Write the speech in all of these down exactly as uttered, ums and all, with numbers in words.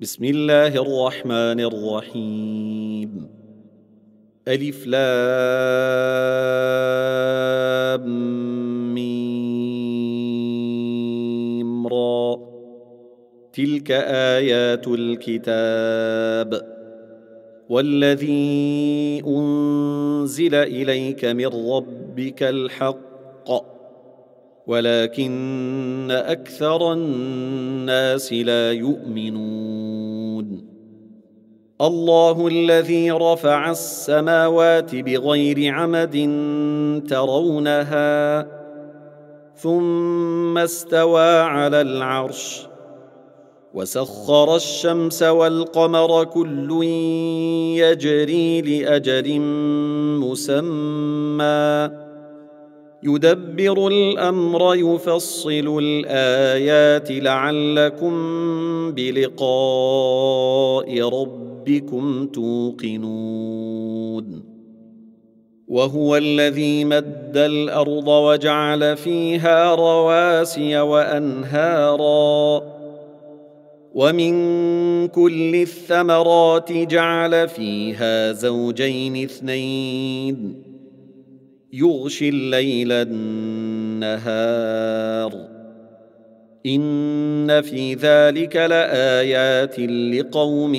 بسم الله الرحمن الرحيم. ألف لام ميم را. تلك آيات الكتاب والذي أنزل إليك من ربك الحق ولكن أكثر الناس لا يؤمنون. الله الذي رفع السماوات بغير عمد ترونها ثم استوى على العرش وسخر الشمس والقمر كل يجري لأجل مسمى يدبر الأمر يفصل الآيات لعلكم بلقاء ربكم توقنون. وهو الذي مد الأرض وجعل فيها رواسي وأنهارا ومن كل الثمرات جعل فيها زوجين اثنين يغشي الليل النهار إن في ذلك لآيات لقوم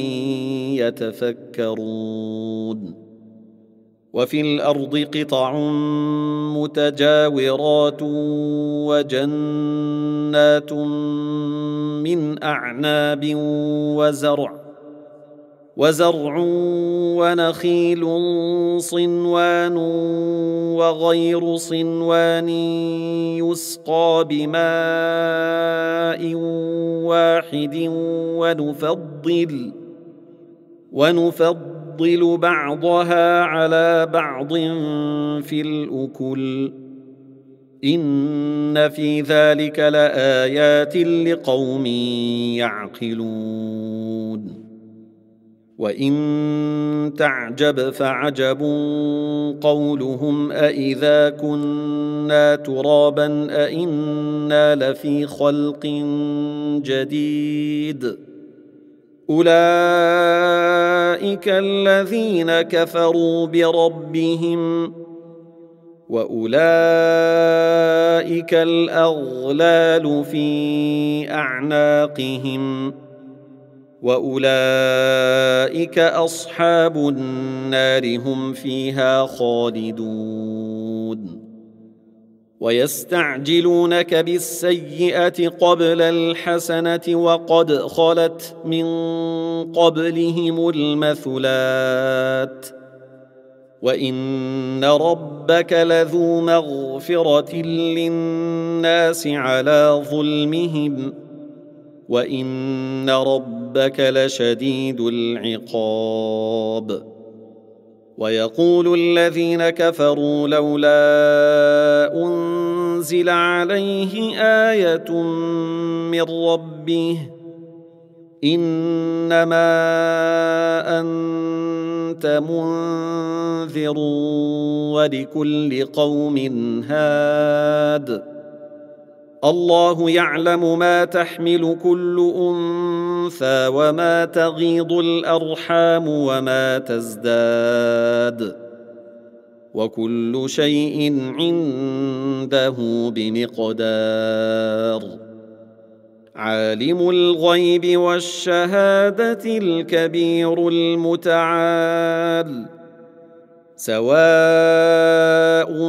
يتفكرون. وفي الأرض قطع متجاورات وجنات من أعناب وزرع وزرع ونخيل صنوان وغير صنوان يسقى بماء واحد ونفضل ونفضل بعضها على بعض في الأكل إن في ذلك لآيات لقوم يعقلون. وإن تعجب فعجب قولهم أإذا كنا ترابا أإنا لفي خلق جديد أولئك الذين كفروا بربهم وأولئك الأغلال في أعناقهم وأولئك أصحاب النار هم فيها خالدون. ويستعجلونك بالسيئة قبل الحسنة وقد خلت من قبلهم المثلات وإن ربك لذو مغفرة للناس على ظلمهم وإن ربك لشديد العقاب. ويقول الذين كفروا لولا أنزل عليه آية من ربه إنما أنت منذر ولكل قوم هاد الله يعلم ما تحمل كل أنثى وما تغيض الأرحام وما تزداد وكل شيء عنده بمقدار. عالم الغيب والشهادة الكبير المتعال سواء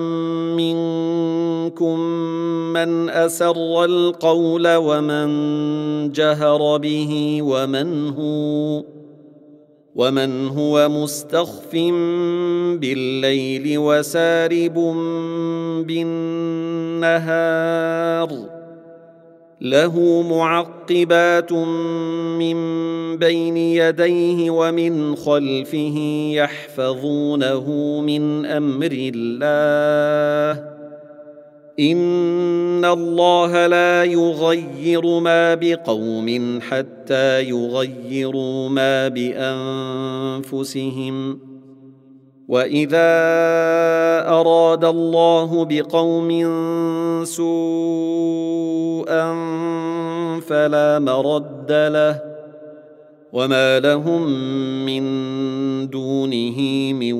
منكم من أسر القول ومن جهر به ومن هو ومن هو مستخف بالليل وسارب بالنهار له معقبات من بين يديه ومن خلفه يحفظونه من أمر الله إن الله لا يغير ما بقوم حتى يغيروا ما بأنفسهم وإذا أراد الله بقوم سوءا فلا مرد له وما لهم من دونه من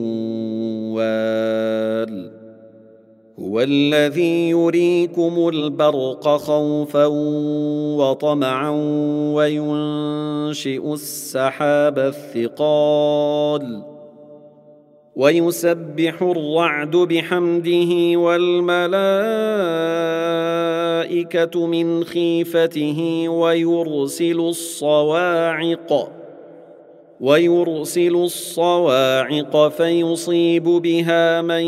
وال هو الذي يريكم البرق خوفا وطمعا وينشئ السحاب الثقال ويسبح الرعد بحمده والملائكة من خيفته ويرسل الصواعق ويرسل الصواعق فيصيب بها من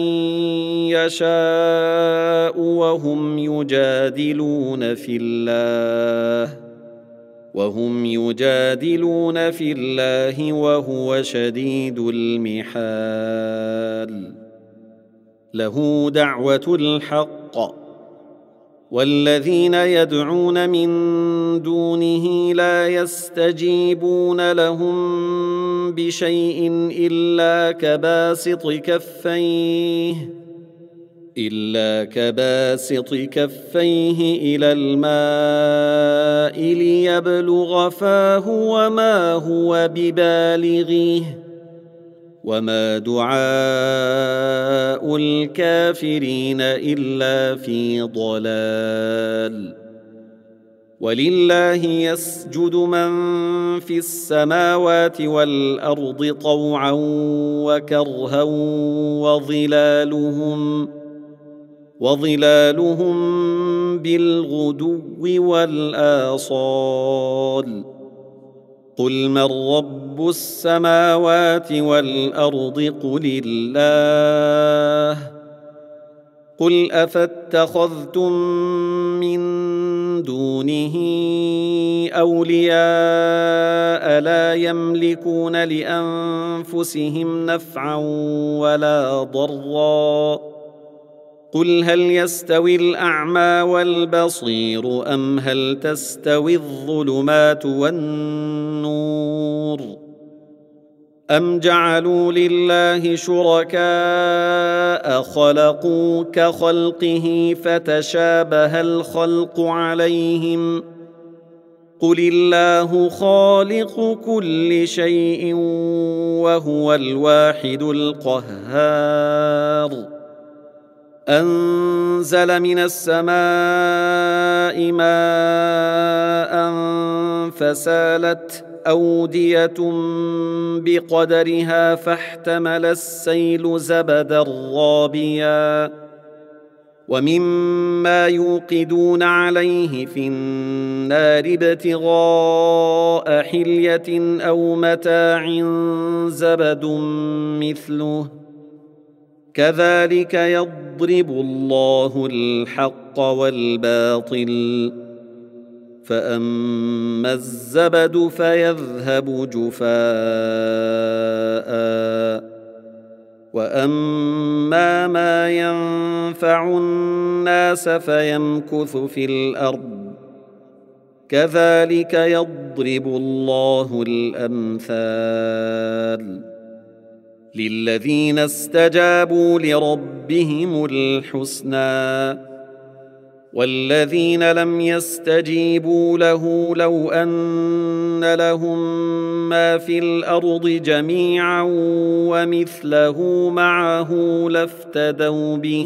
يشاء وهم يجادلون في الله وهم يجادلون في الله وهو شديد المحال له دعوة الحق والذين يدعون من دونه لا يستجيبون لهم بشيء إلا كباسط كفيه إلا كباسط كفيه إلى الماء ليبلغ فاه وما هو ببالغه وما دعاء الكافرين إلا في ضلال ولله يسجد من في السماوات والأرض طوعا وكرها وظلالهم وظلالهم بالغدو والآصال قل من رب السماوات والأرض قل الله قل أفاتخذتم من دونه أولياء لا يملكون لأنفسهم نفعا ولا ضرا قل هل يستوي الأعمى والبصير أم هل تستوي الظلمات والنور أم جعلوا لله شركاء خلقوا كخلقه فتشابه الخلق عليهم قل الله خالق كل شيء وهو الواحد القهار أنزل من السماء ماء فسالت أودية بقدرها فاحتمل السيل زبدا رابيا ومما يوقدون عليه في النار ابتغاء حلية أو متاع زبد مثله كذلك يضرب الله الحق والباطل فأما الزبد فيذهب جفاء وأما ما ينفع الناس فيمكث في الأرض كذلك يضرب الله الأمثال للذين استجابوا لربهم الحسنى والذين لم يستجيبوا له لو أن لهم ما في الأرض جميعا ومثله معه لافتدوا به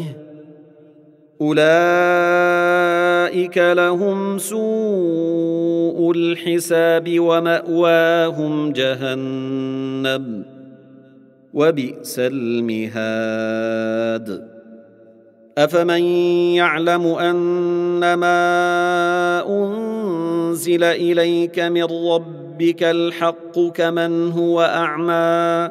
أولئك لهم سوء الحساب ومأواهم جهنم وبئس المهاد أفمن يعلم أنما أنزل إليك من ربك الحق كمن هو أعمى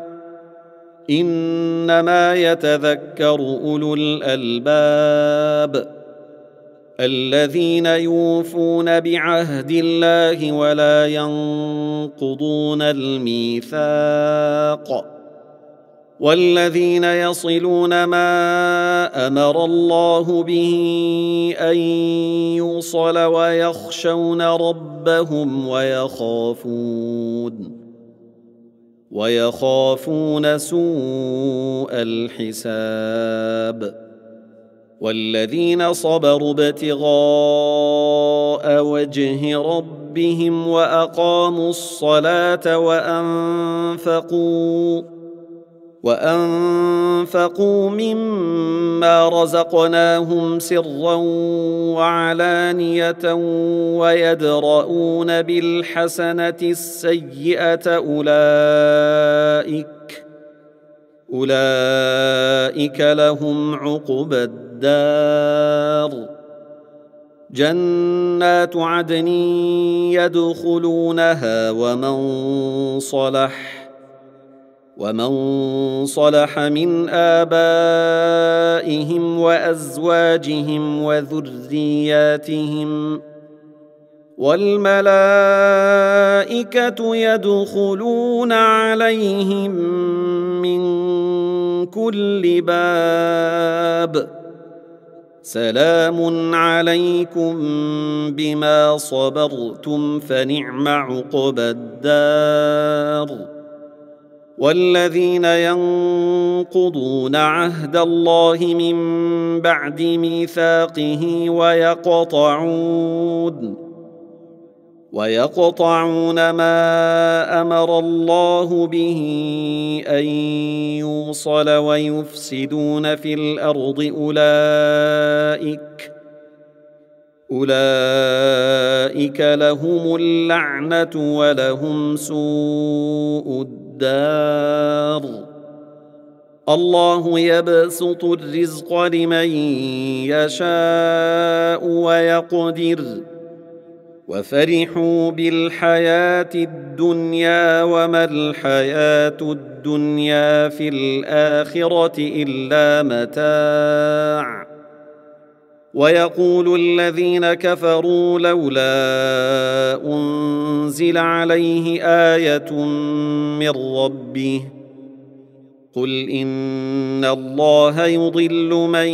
إنما يتذكر أولو الألباب الذين يوفون بعهد الله ولا ينقضون الميثاق والذين يصلون ما أمر الله به أن يوصل ويخشون ربهم ويخافون ويخافون سوء الحساب والذين صبروا ابتغاء وجه ربهم وأقاموا الصلاة وأنفقوا وأنفقوا مما رزقناهم سرا وعلانية ويدرؤون بالحسنة السيئة أولئك أولئك لهم عقبى الدار جنات عدن يدخلونها ومن صلح ومن صلح من آبائهم وأزواجهم وذرياتهم والملائكة يدخلون عليهم من كل باب سلام عليكم بما صبرتم فنعم عقبى الدار والذين ينقضون عهد الله من بعد ميثاقه ويقطعون ويقطعون ما أمر الله به أن يوصل ويفسدون في الأرض أولئك أولئك لهم اللعنة ولهم سوء الدار الله يبسط الرزق لمن يشاء ويقدر وفرحوا بالحياة الدنيا وما الحياة الدنيا في الآخرة إلا متاع ويقول الذين كفروا لولا أنزل عليه آية من ربه قل إن الله يضل من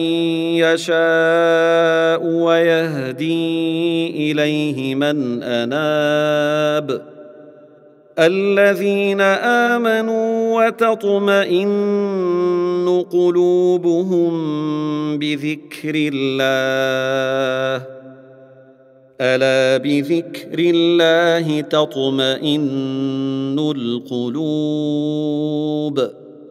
يشاء ويهدي إليه من أناب الذين آمنوا وتطمئن قلوبهم بذكر الله ألا بذكر الله تطمئن القلوب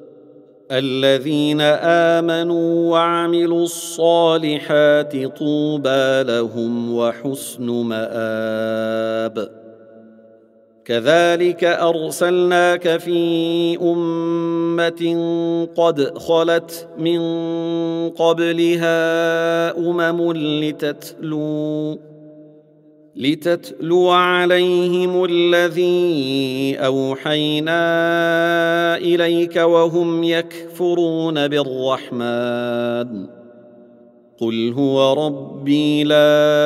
الذين آمنوا وعملوا الصالحات طوبى لهم وحسن مآب كذلك أرسلناك في أمة قد خلت من قبلها أمم لتتلو لتتلو عليهم الذي أوحينا إليك وهم يكفرون بالرحمن قل هو ربي لا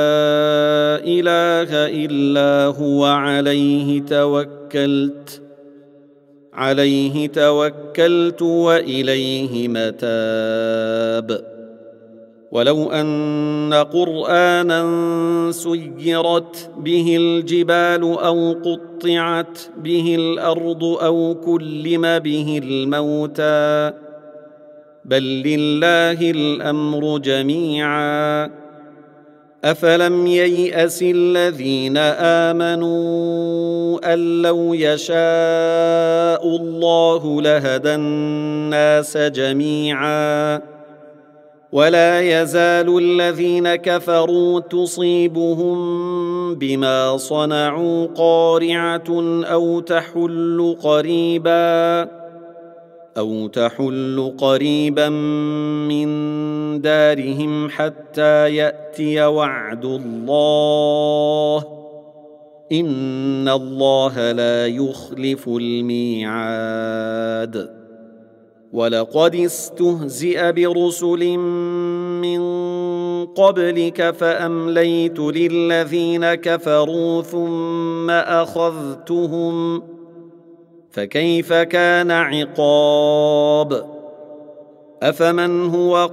إله إلا هو عليه توكلت عليه توكلت وإليه متاب ولو أن قرآنا سيرت به الجبال أو قطعت به الأرض أو كلم به الموتى بل لله الأمر جميعا أفلم ييأس الذين آمنوا أن لو يشاء الله لهدى الناس جميعا ولا يزال الذين كفروا تصيبهم بما صنعوا قارعة أو تحل قريبا أو تحل قريبا من دارهم حتى يأتي وعد الله إن الله لا يخلف الميعاد ولقد استهزئ برسل من قبلك فأمليت للذين كفروا ثم أخذتهم فكيف كان عقاب أفمن هو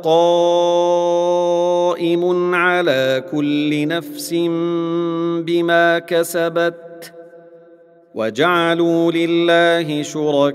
قائم على كل نفس بما كسبت وجعلوا لله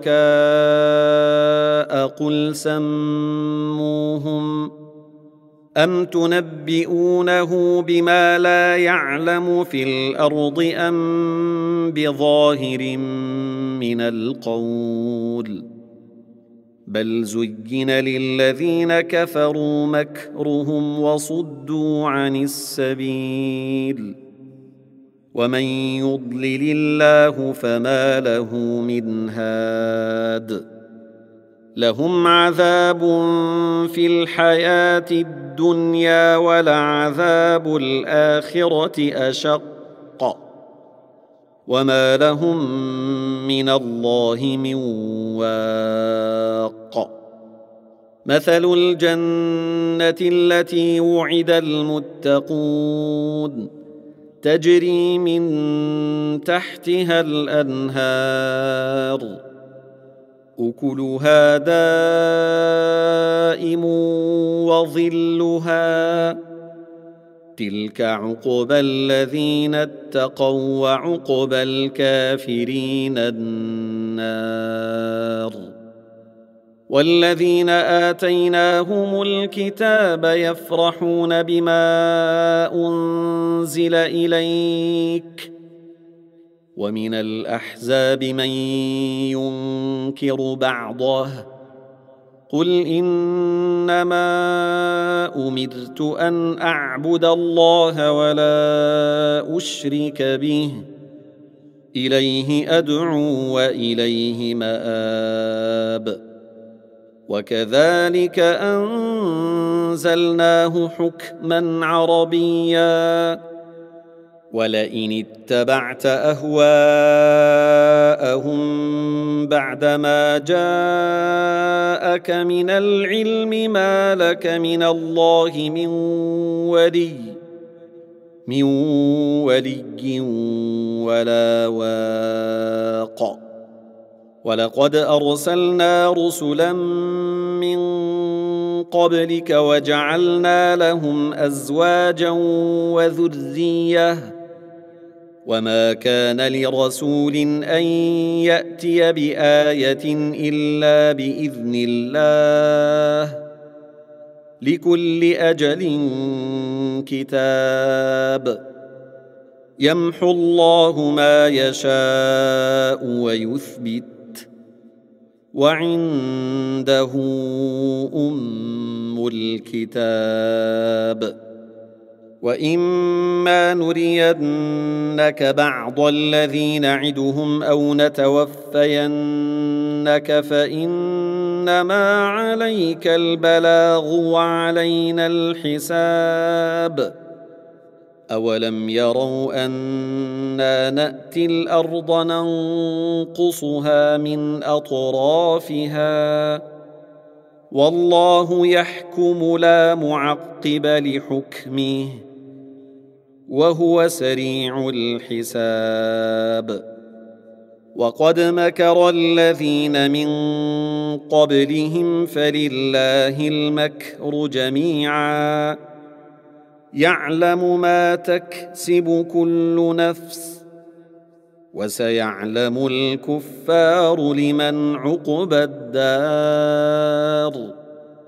شركاء قل سموهم أم تنبئونه بما لا يعلم في الأرض أم بظاهر من القول بل زين للذين كفروا مكرهم وصدوا عن السبيل ومن يضلل الله فما له من هاد لهم عذاب في الحياة الدنيا ولعذاب الآخرة أشق وما لهم من الله من واق مثل الجنة التي وعد المتقون تجري من تحتها الأنهار أكلها دائم وظلها تلك عقبى الذين اتقوا وعقبى الكافرين النار والذين آتيناهم الكتاب يفرحون بما أنزل إليك ومن الأحزاب من ينكر بعضه قل إنما أمرت أن أعبد الله ولا أشرك به إليه أدعو وإليه مآب وكذلك أنزلناه حكما عربيا ولئن اتبعت أهواءهم بعدما جاءك من العلم ما لك من الله من ولي من ولي ولا واق ولقد أرسلنا رسلا من قبلك وجعلنا لهم أزواجا وذرية وما كان لرسول أن يأتي بآية إلا بإذن الله لكل أجل كتاب يمحو الله ما يشاء ويثبت وعنده أم الكتاب وإما نرينك بعض الذي نعدهم أو نتوفينك فإنما عليك البلاغ وعلينا الحساب أولم يروا أنا نأتي الأرض ننقصها من أطرافها والله يحكم لا معقب لحكمه وهو سريع الحساب وقد مكر الذين من قبلهم فلله المكر جميعا يعلم ما تكسب كل نفس وسيعلم الكفار لمن عقبى الدار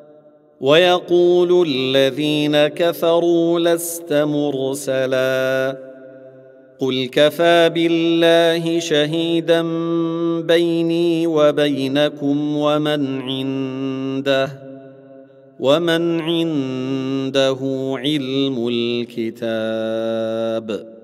ويقول الذين كفروا لست مرسلا قل كفى بالله شهيدا بيني وبينكم ومن عنده ومن عنده علم الكتاب